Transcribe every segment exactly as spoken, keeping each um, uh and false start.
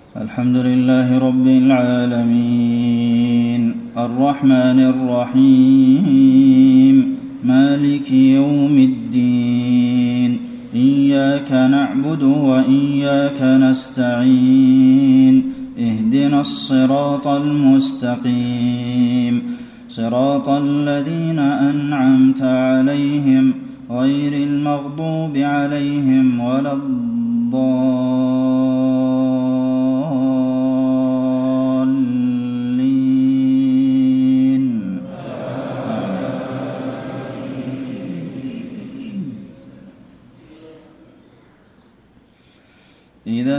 الحمد لله رب العالمين الرحمن الرحيم مالك يوم الدين إياك نعبد وإياك نستعين اهدنا الصراط المستقيم صراط الذين أنعمت عليهم غير المغضوب عليهم ولا الضالين إذا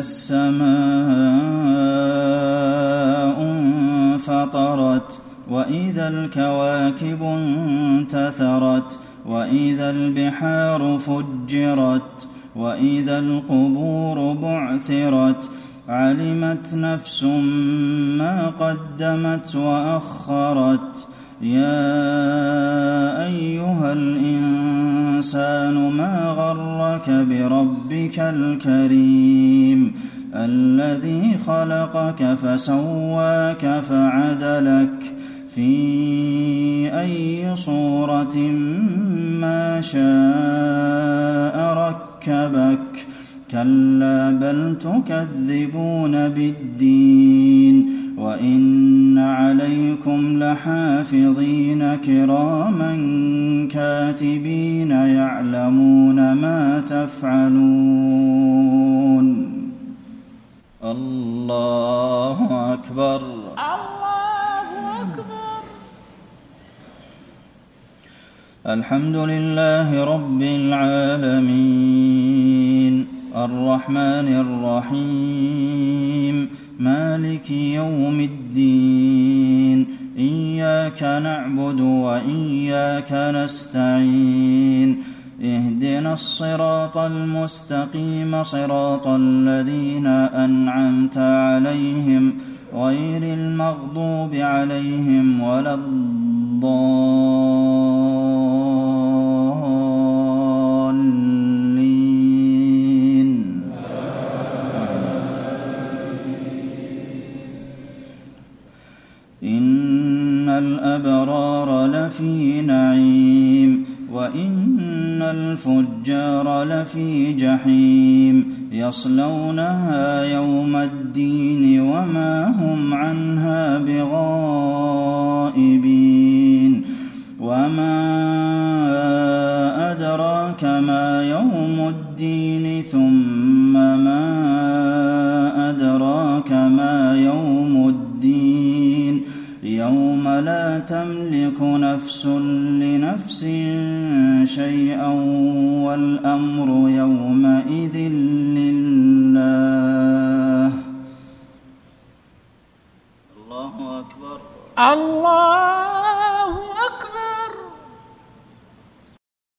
السماء انفطرت وإذا الكواكب انتثرت وإذا البحار فجرت وإذا القبور بعثرت علمت نفس ما قدمت وأخرت يا أيها الإنسان ما غرك بربك الكريم الذي خلقك فسواك فعدلك في أي صورة ما شاء ركبك كلا بل تكذبون بالدين وإن عليكم لحافظين كراما كاتبين يعلمون ما تفعلون الله أكبر الله أكبر. الحمد لله رب العالمين الرحمن الرحيم مالك يوم الدين إياك نعبد وإياك نستعين اهدنا الصراط المستقيم صراط الذين أنعمت عليهم غير المغضوب عليهم ولا الضالين. إن الأبرار لفي نعيم وإن الفجار لفي جحيم يصلونها يوم الدين وما هم عنها بغائبين وما أدراك ما يوم الدين ثم ما أدراك ما يوم الدين يوم لا تملك نفس لنفس شيئا والأمر يومئذ لله. الله أكبر. الله